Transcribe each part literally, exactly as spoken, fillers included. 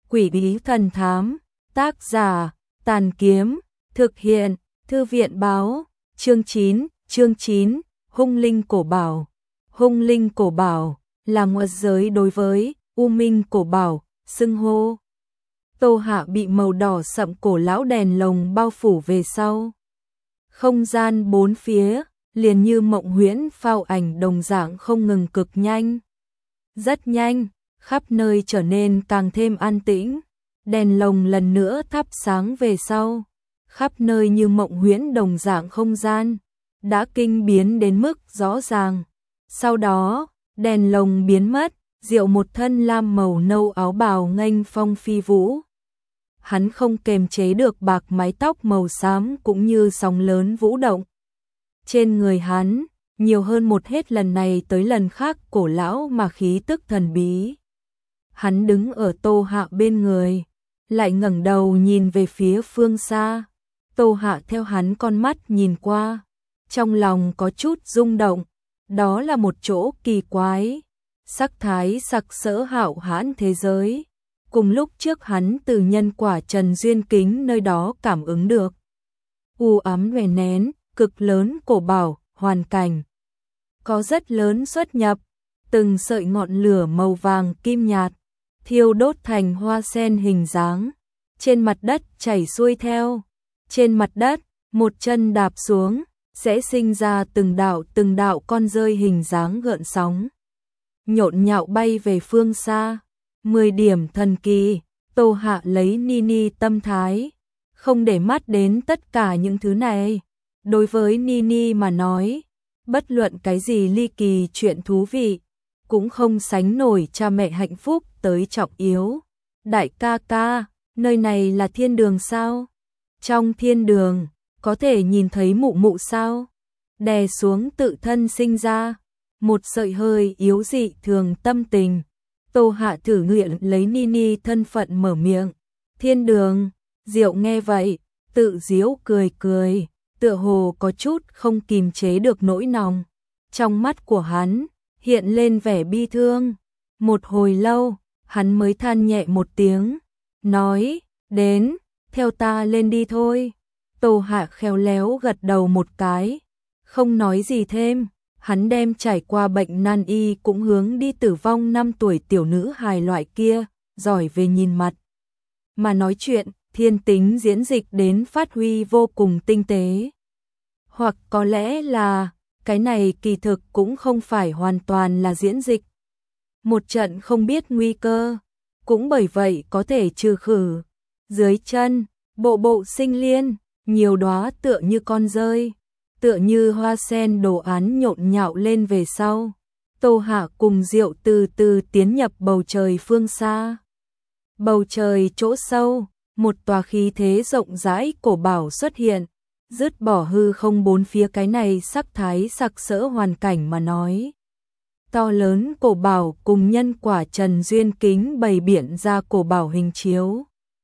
Quỷ bí thần thám, tác giả, Tàn Kiếm, thực hiện, Thư viện báo, chương chín, chương chín, Hung linh cổ bảo. Hung linh cổ bảo là ngoại giới đối với U Minh cổ bảo, xưng hô. Tô Hạ bị màu đỏ sậm cổ lão đèn lồng bao phủ về sau. Không gian bốn phía, liền như mộng huyễn phao ảnh đồng dạng không ngừng cực nhanh. Rất nhanh, khắp nơi trở nên càng thêm an tĩnh. Đèn lồng lần nữa thắp sáng về sau. Khắp nơi như mộng huyễn đồng dạng không gian, đã kinh biến đến mức rõ ràng. Sau đó, đèn lồng biến mất, Diệu một thân lam màu nâu áo bào nghênh phong phi vũ. Hắn không kềm chế được bạc mái tóc màu xám cũng như sóng lớn vũ động. Trên người hắn, nhiều hơn một hết lần này tới lần khác cổ lão mà khí tức thần bí. Hắn đứng ở Tô Hạ bên người, lại ngẩng đầu nhìn về phía phương xa. Tô Hạ theo hắn con mắt nhìn qua, trong lòng có chút rung động, đó là một chỗ kỳ quái, sắc thái sặc sỡ hạo hãn thế giới, cùng lúc trước hắn từ nhân quả Trần Duyên Kính nơi đó cảm ứng được. U ám đè nén, cực lớn cổ bảo, hoàn cảnh có rất lớn xuất nhập, từng sợi ngọn lửa màu vàng kim nhạt, thiêu đốt thành hoa sen hình dáng, trên mặt đất chảy xuôi theo. Trên mặt đất, một chân đạp xuống, sẽ sinh ra từng đạo từng đạo con rơi hình dáng gợn sóng. Nhộn nhạo bay về phương xa, mười điểm thần kỳ, Tô Hạ lấy Nini tâm thái, không để mắt đến tất cả những thứ này. Đối với Nini mà nói, bất luận cái gì ly kỳ chuyện thú vị, cũng không sánh nổi cha mẹ hạnh phúc tới trọng yếu. Đại ca ca, nơi này là thiên đường sao? Trong thiên đường, có thể nhìn thấy mụ mụ sao? Đè xuống tự thân sinh ra, một sợi hơi yếu dị thường tâm tình. Tô Hạ thử nguyện lấy Nini thân phận mở miệng. Thiên đường, Diệu nghe vậy, tự giễu cười cười, tựa hồ có chút không kìm chế được nỗi lòng. Trong mắt của hắn, hiện lên vẻ bi thương. Một hồi lâu, hắn mới than nhẹ một tiếng, nói, đến, theo ta lên đi thôi. Tô Hạ khéo léo gật đầu một cái, không nói gì thêm. Hắn đem trải qua bệnh nan y cũng hướng đi tử vong năm tuổi tiểu nữ hài loại kia, giỏi về nhìn mặt. Mà nói chuyện, thiên tính diễn dịch đến phát huy vô cùng tinh tế. Hoặc có lẽ là, cái này kỳ thực cũng không phải hoàn toàn là diễn dịch. Một trận không biết nguy cơ, cũng bởi vậy có thể trừ khử. Dưới chân, bộ bộ sinh liên, nhiều đóa tựa như con rơi, tựa như hoa sen đồ án nhộn nhạo lên về sau. Tô Hạ cùng Diệu từ từ tiến nhập bầu trời phương xa. Bầu trời chỗ sâu, một tòa khí thế rộng rãi cổ bảo xuất hiện, dứt bỏ hư không bốn phía cái này sắc thái sặc sỡ hoàn cảnh mà nói. To lớn cổ bảo cùng nhân quả Trần Duyên Kính bày biện ra cổ bảo hình chiếu.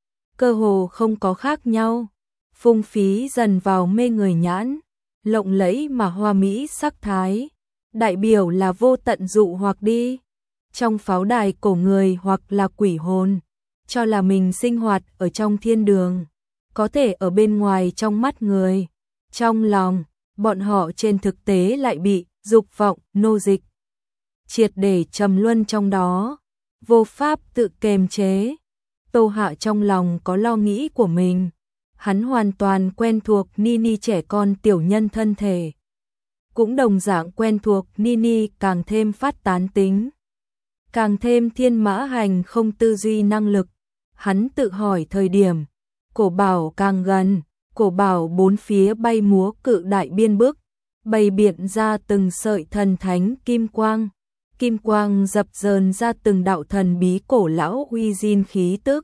Cơ hồ không có khác nhau, phung phí dần vào mê người nhãn, lộng lẫy mà hoa mỹ sắc thái, đại biểu là vô tận dụ hoặc đi. Trong pháo đài cổ người hoặc là quỷ hồn, cho là mình sinh hoạt ở trong thiên đường, có thể ở bên ngoài trong mắt người, trong lòng, bọn họ trên thực tế lại bị dục vọng nô dịch. Triệt để trầm luân trong đó, vô pháp tự kềm chế. Tô Hạ trong lòng có lo nghĩ của mình. Hắn hoàn toàn quen thuộc Nini trẻ con tiểu nhân thân thể. Cũng đồng dạng quen thuộc Nini càng thêm phát tán tính. Càng thêm thiên mã hành không tư duy năng lực. Hắn tự hỏi thời điểm, cổ bảo càng gần, cổ bảo bốn phía bay múa cự đại biên bức, bày biện ra từng sợi thần thánh kim quang. Kim quang dập dờn ra từng đạo thần bí cổ lão uy diên khí tức,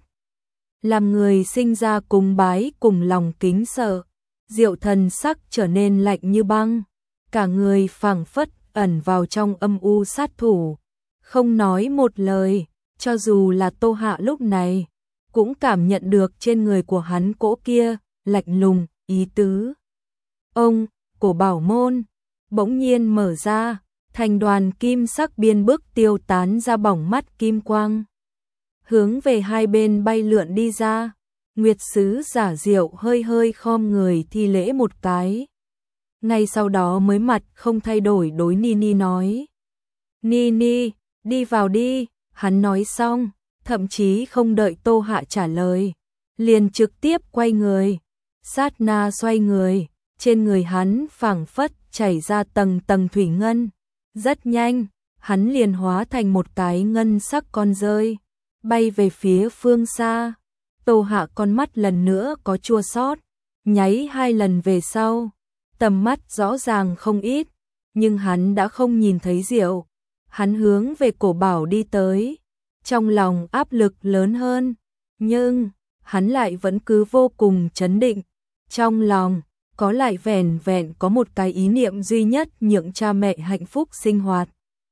làm người sinh ra cùng bái cùng lòng kính sợ. Diệu thần sắc trở nên lạnh như băng, cả người phảng phất ẩn vào trong âm u sát thủ, không nói một lời. Cho dù là Tô Hạ lúc này, cũng cảm nhận được trên người của hắn cỗ kia lạnh lùng ý tứ. Ông, cổ bảo môn bỗng nhiên mở ra, thành đoàn kim sắc biên bức tiêu tán ra bỏng mắt kim quang. hướng về hai bên bay lượn đi ra. Nguyệt sứ giả diệu hơi hơi khom người thi lễ một cái. Ngay sau đó mới mặt không thay đổi đối Nini nói. Nini, đi vào đi, hắn nói xong, thậm chí không đợi Tô Hạ trả lời. Liền trực tiếp quay người, sát na xoay người, trên người hắn phảng phất chảy ra tầng tầng thủy ngân. Rất nhanh, hắn liền hóa thành một cái ngân sắc con rơi, bay về phía phương xa. Tô Hạ con mắt lần nữa có chua xót, nháy hai lần về sau, tầm mắt rõ ràng không ít, nhưng hắn đã không nhìn thấy Diệu. Hắn hướng về cổ bảo đi tới, trong lòng áp lực lớn hơn, nhưng hắn lại vẫn cứ vô cùng trấn định. Trong lòng có lại vẻn vẹn có một cái ý niệm duy nhất nhượng cha mẹ hạnh phúc sinh hoạt.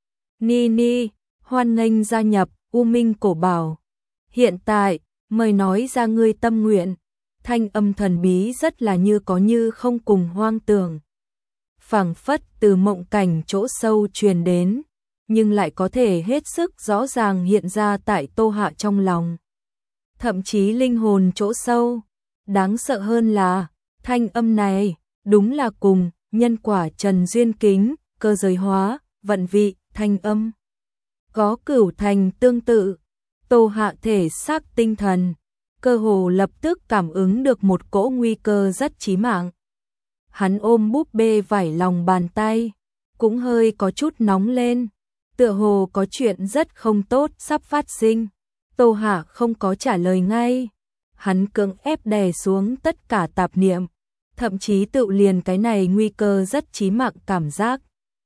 Nini, hoan nghênh gia nhập U Minh cổ bảo. Hiện tại, mời nói ra ngươi tâm nguyện. Thanh âm thần bí rất là như có như không cùng hoang tưởng. Phảng phất từ mộng cảnh chỗ sâu truyền đến, nhưng lại có thể hết sức rõ ràng hiện ra tại Tô Hạ trong lòng. Thậm chí linh hồn chỗ sâu, đáng sợ hơn là, thanh âm này, đúng là cùng, nhân quả trần duyên kính, cơ giới hóa, vận vị, thanh âm. Có cửu thành tương tự, Tô Hạ thể xác tinh thần, cơ hồ lập tức cảm ứng được một cỗ nguy cơ rất chí mạng. Hắn ôm búp bê vải lòng bàn tay, cũng hơi có chút nóng lên, tựa hồ có chuyện rất không tốt sắp phát sinh. Tô Hạ không có trả lời ngay, hắn cưỡng ép đè xuống tất cả tạp niệm, thậm chí tự liền cái này nguy cơ rất chí mạng cảm giác,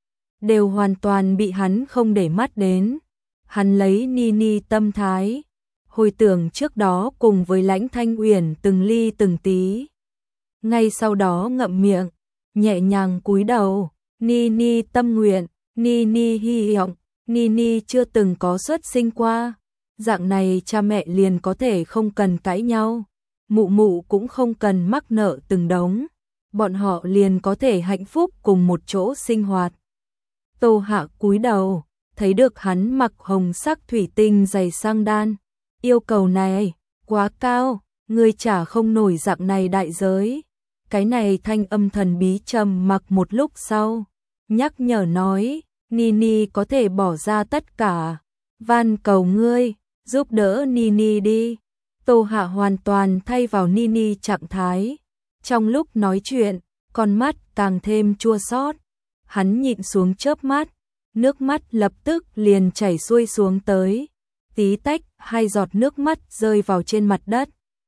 đều hoàn toàn bị hắn không để mắt đến. Hắn lấy Nini tâm thái, hồi tưởng trước đó cùng với Lãnh Thanh Uyển từng ly từng tí. Ngay sau đó ngậm miệng, nhẹ nhàng cúi đầu, Nini tâm nguyện, Nini hy vọng, Nini chưa từng có xuất sinh qua. Dạng này cha mẹ liền có thể không cần cãi nhau, mụ mụ cũng không cần mắc nợ từng đống, bọn họ liền có thể hạnh phúc cùng một chỗ sinh hoạt. Tô Hạ cúi đầu, thấy được hắn mặc hồng sắc thủy tinh giày sang đan. Yêu cầu này, quá cao, ngươi trả không nổi dạng này đại giới. Cái này thanh âm thần bí trầm mặc một lúc sau, nhắc nhở nói, Nini có thể bỏ ra tất cả, van cầu ngươi, giúp đỡ Nini đi. Tô Hạ hoàn toàn thay vào Nini trạng thái. Trong lúc nói chuyện, con mắt càng thêm chua xót. Hắn nhịn xuống chớp mắt, nước mắt lập tức liền chảy xuôi xuống tới. Tí tách, hai giọt nước mắt rơi vào trên mặt đất.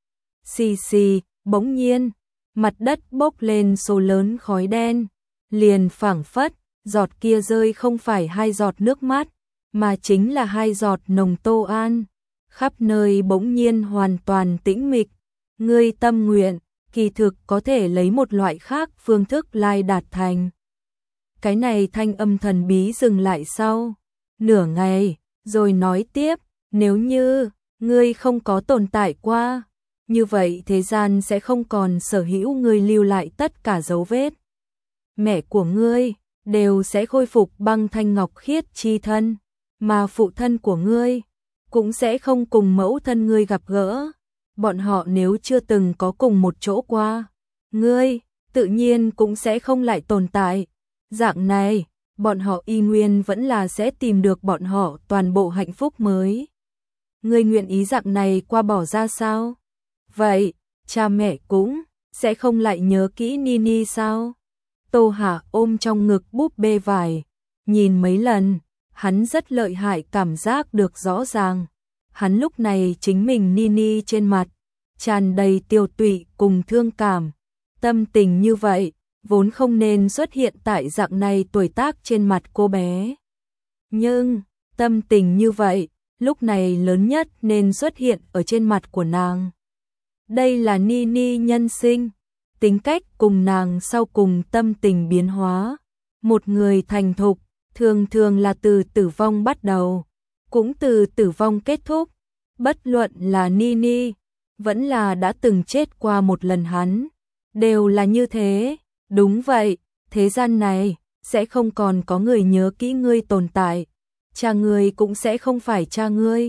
Xì xì, bỗng nhiên, mặt đất bốc lên số lớn khói đen. Liền phảng phất, giọt kia rơi không phải hai giọt nước mắt, mà chính là hai giọt nồng tô an. Khắp nơi bỗng nhiên hoàn toàn tĩnh mịch. Ngươi tâm nguyện, kỳ thực có thể lấy một loại khác phương thức lai đạt thành. Cái này thanh âm thần bí dừng lại sau nửa ngày, rồi nói tiếp, nếu như ngươi không có tồn tại qua, như vậy thế gian sẽ không còn sở hữu ngươi lưu lại tất cả dấu vết. Mẹ của ngươi đều sẽ khôi phục băng thanh ngọc khiết chi thân, mà phụ thân của ngươi cũng sẽ không cùng mẫu thân ngươi gặp gỡ. Bọn họ nếu chưa từng có cùng một chỗ qua, ngươi tự nhiên cũng sẽ không lại tồn tại. Dạng này, bọn họ y nguyên vẫn là sẽ tìm được bọn họ toàn bộ hạnh phúc mới. Ngươi nguyện ý dạng này qua bỏ ra sao? Vậy, cha mẹ cũng sẽ không lại nhớ kỹ Nini sao? Tô Hạ ôm trong ngực búp bê vải, nhìn mấy lần, hắn rất lợi hại cảm giác được rõ ràng. Hắn lúc này chính mình Nini trên mặt, tràn đầy tiêu tụy cùng thương cảm. Tâm tình như vậy, vốn không nên xuất hiện tại dạng này tuổi tác trên mặt cô bé. Nhưng, tâm tình như vậy, lúc này lớn nhất nên xuất hiện ở trên mặt của nàng. Đây là Nini nhân sinh, tính cách cùng nàng sau cùng tâm tình biến hóa. Một người thành thục, thường thường là từ tử vong bắt đầu, cũng từ tử vong kết thúc. Bất luận là Nini, vẫn là đã từng chết qua một lần hắn, đều là như thế. Đúng vậy, thế gian này sẽ không còn có người nhớ kỹ ngươi tồn tại, cha ngươi cũng sẽ không phải cha ngươi.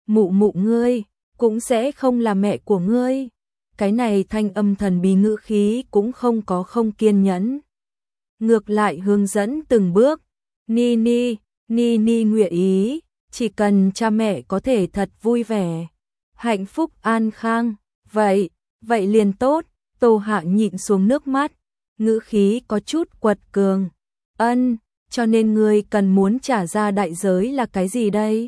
mụ mụ ngươi cũng sẽ không là mẹ của ngươi. Cái này thanh âm thần bí ngữ khí cũng không có không kiên nhẫn. Ngược lại hướng dẫn từng bước. Nini, Nini nguyện ý, chỉ cần cha mẹ có thể thật vui vẻ, hạnh phúc an khang, vậy, vậy liền tốt. Tô Hạ nhịn xuống nước mắt, ngữ khí có chút quật cường. Ân, cho nên ngươi cần muốn trả ra đại giới là cái gì đây?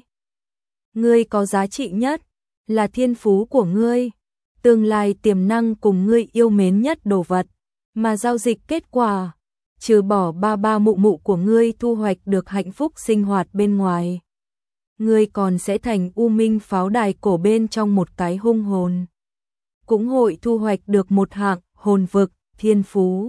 Ngươi có giá trị nhất, là thiên phú của ngươi, tương lai tiềm năng cùng ngươi yêu mến nhất đồ vật, mà giao dịch kết quả, trừ bỏ ba ba mụ mụ của ngươi thu hoạch được hạnh phúc sinh hoạt bên ngoài. Ngươi còn sẽ thành U Minh pháo đài cổ bên trong một cái hung hồn. Cũng hội thu hoạch được một hạng hồn vực, thiên phú.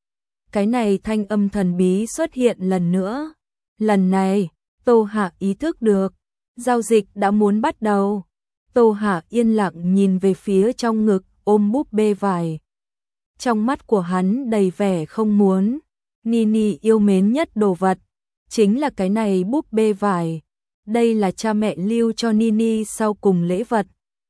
Cái này thanh âm thần bí xuất hiện lần nữa. Lần này, Tô Hạ ý thức được, giao dịch đã muốn bắt đầu. Tô Hạ yên lặng nhìn về phía trong ngực ôm búp bê vải. Trong mắt của hắn đầy vẻ không muốn. Nini yêu mến nhất đồ vật, chính là cái này búp bê vải. Đây là cha mẹ lưu cho Nini sau cùng lễ vật.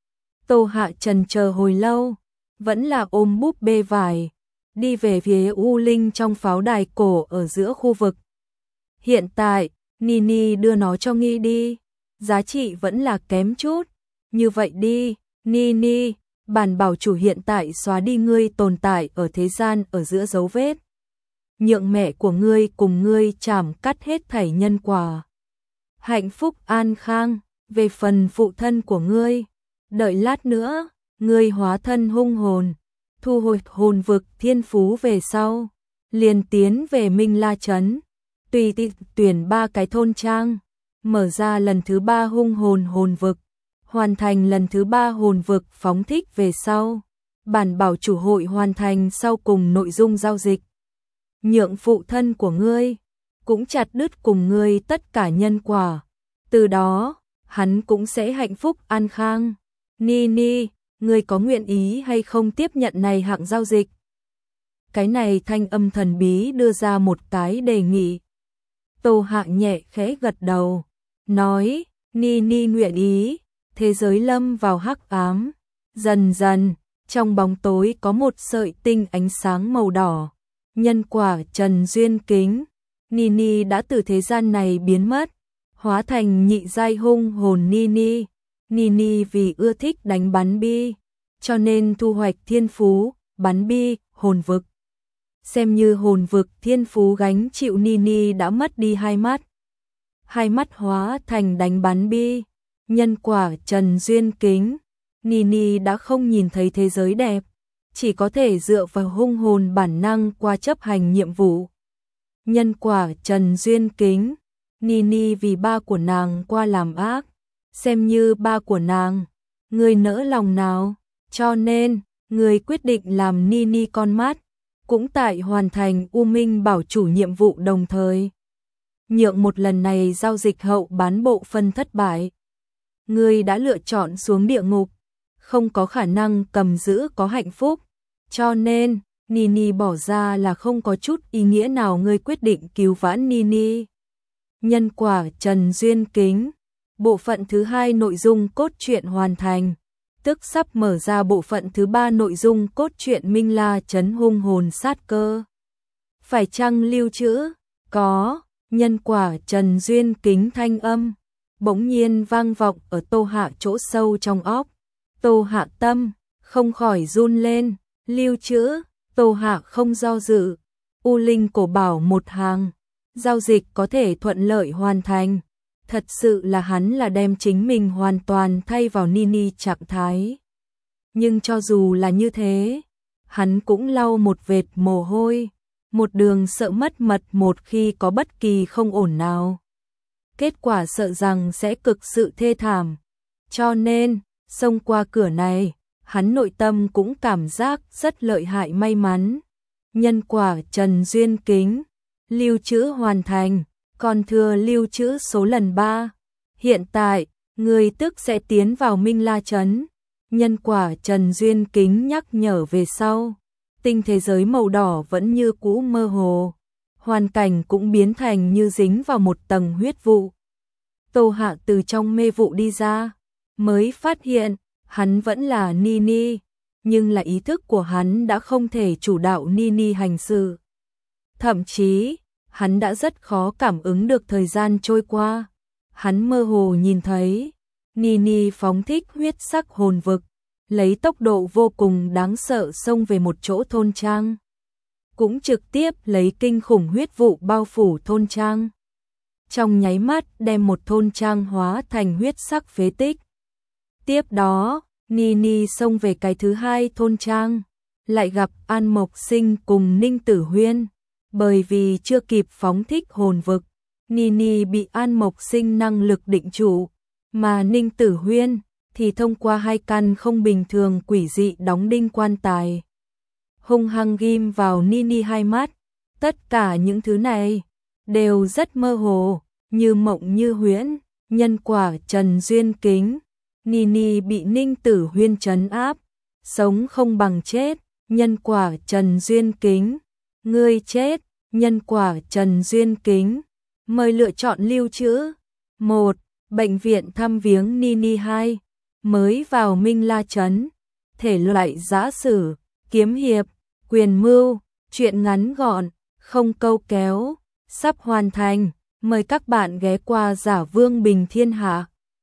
Tô Hạ trần chờ hồi lâu, vẫn là ôm búp bê vải, đi về phía U Linh trong pháo đài cổ ở giữa khu vực. Hiện tại, Nini đưa nó cho Nghi đi, giá trị vẫn là kém chút. Như vậy đi, Nini, bản bảo chủ hiện tại xóa đi ngươi tồn tại ở thế gian ở giữa dấu vết. Nhượng mẹ của ngươi cùng ngươi chảm cắt hết thảy nhân quả. Hạnh phúc an khang, về phần phụ thân của ngươi, đợi lát nữa, ngươi hóa thân hung hồn, thu hồi hồn vực thiên phú về sau, liền tiến về Minh La Trấn, tùy tiện tuyển ba cái thôn trang, mở ra lần thứ ba hung hồn hồn vực, hoàn thành lần thứ ba hồn vực phóng thích về sau, bản bảo chủ hội hoàn thành sau cùng nội dung giao dịch. Nhượng phụ thân của ngươi, cũng chặt đứt cùng ngươi tất cả nhân quả, từ đó, hắn cũng sẽ hạnh phúc an khang. Nini, ngươi có nguyện ý hay không tiếp nhận này hạng giao dịch? Cái này thanh âm thần bí đưa ra một cái đề nghị. Tô Hạ nhẹ khẽ gật đầu, nói, Nini nguyện ý. Thế giới lâm vào hắc ám, dần dần, trong bóng tối có một sợi tinh ánh sáng màu đỏ. Nhân quả trần duyên kính, Nini đã từ thế gian này biến mất, hóa thành nhị giai hung hồn Nini. Nini vì ưa thích đánh bắn bi, cho nên thu hoạch thiên phú, bắn bi, hồn vực. Xem như hồn vực thiên phú gánh chịu Nini đã mất đi hai mắt. Hai mắt hóa thành đánh bắn bi, nhân quả trần duyên kính. Nini đã không nhìn thấy thế giới đẹp, chỉ có thể dựa vào hung hồn bản năng qua chấp hành nhiệm vụ. Nhân quả trần duyên kính, Nini vì ba của nàng qua làm ác, xem như ba của nàng, người nỡ lòng nào, cho nên, người quyết định làm Nini con mắt, cũng tại hoàn thành U Minh bảo chủ nhiệm vụ đồng thời. Nhượng một lần này giao dịch hậu bán bộ phân thất bại. Người đã lựa chọn xuống địa ngục, không có khả năng cầm giữ có hạnh phúc, cho nên, Nini bỏ ra là không có chút ý nghĩa nào người quyết định cứu vãn Nini. Nhân quả trần duyên kính, bộ phận thứ hai nội dung cốt truyện hoàn thành, tức sắp mở ra bộ phận thứ ba nội dung cốt truyện Minh La Trấn hung hồn sát cơ. Phải chăng lưu trữ? Có, nhân quả trần duyên kính thanh âm, bỗng nhiên vang vọng ở Tô Hạ chỗ sâu trong óc. Tô Hạ tâm, không khỏi run lên, lưu trữ, Tô Hạ không do dự, U Linh cổ bảo một hàng, giao dịch có thể thuận lợi hoàn thành. Thật sự là hắn là đem chính mình hoàn toàn thay vào Nini trạng thái. Nhưng cho dù là như thế, hắn cũng lau một vệt mồ hôi, một đường sợ mất mật một khi có bất kỳ không ổn nào. Kết quả sợ rằng sẽ cực sự thê thảm. Cho nên, xông qua cửa này, hắn nội tâm cũng cảm giác rất lợi hại may mắn. Nhân quả trần duyên kính, lưu trữ hoàn thành, còn thừa lưu trữ số lần ba. Hiện tại, người tức sẽ tiến vào Minh La Trấn. Nhân quả trần duyên kính nhắc nhở về sau. Tinh thế giới màu đỏ vẫn như cũ mơ hồ. Hoàn cảnh cũng biến thành như dính vào một tầng huyết vụ. Tô Hạ từ trong mê vụ đi ra. mới phát hiện, hắn vẫn là Nini, nhưng là ý thức của hắn đã không thể chủ đạo Nini hành sự. Thậm chí, hắn đã rất khó cảm ứng được thời gian trôi qua. Hắn mơ hồ nhìn thấy, Nini phóng thích huyết sắc hồn vực, lấy tốc độ vô cùng đáng sợ xông về một chỗ thôn trang. Cũng trực tiếp lấy kinh khủng huyết vụ bao phủ thôn trang. Trong nháy mắt đem một thôn trang hóa thành huyết sắc phế tích. Tiếp đó, Nini xông về cái thứ hai thôn trang, lại gặp An Mộc Sinh cùng Ninh Tử Huyên. Bởi vì chưa kịp phóng thích hồn vực, Nini bị An Mộc Sinh năng lực định trụ, mà Ninh Tử Huyên thì thông qua hai căn không bình thường quỷ dị đóng đinh quan tài. Hung hăng ghim vào Nini hai mắt, tất cả những thứ này đều rất mơ hồ, như mộng như huyễn, nhân quả trần duyên kính. Nini bị Ninh Tử Huyên trấn áp, sống không bằng chết, nhân quả trần duyên kính. Ngươi chết, nhân quả trần duyên kính. Mời lựa chọn lưu trữ. một. Bệnh viện thăm viếng Nini. Hai. Mới vào Minh La Trấn. Thể loại giã sử, kiếm hiệp, quyền mưu, truyện ngắn gọn, không câu kéo, sắp hoàn thành. Mời các bạn ghé qua Giả Vương Bình Thiên Hạ.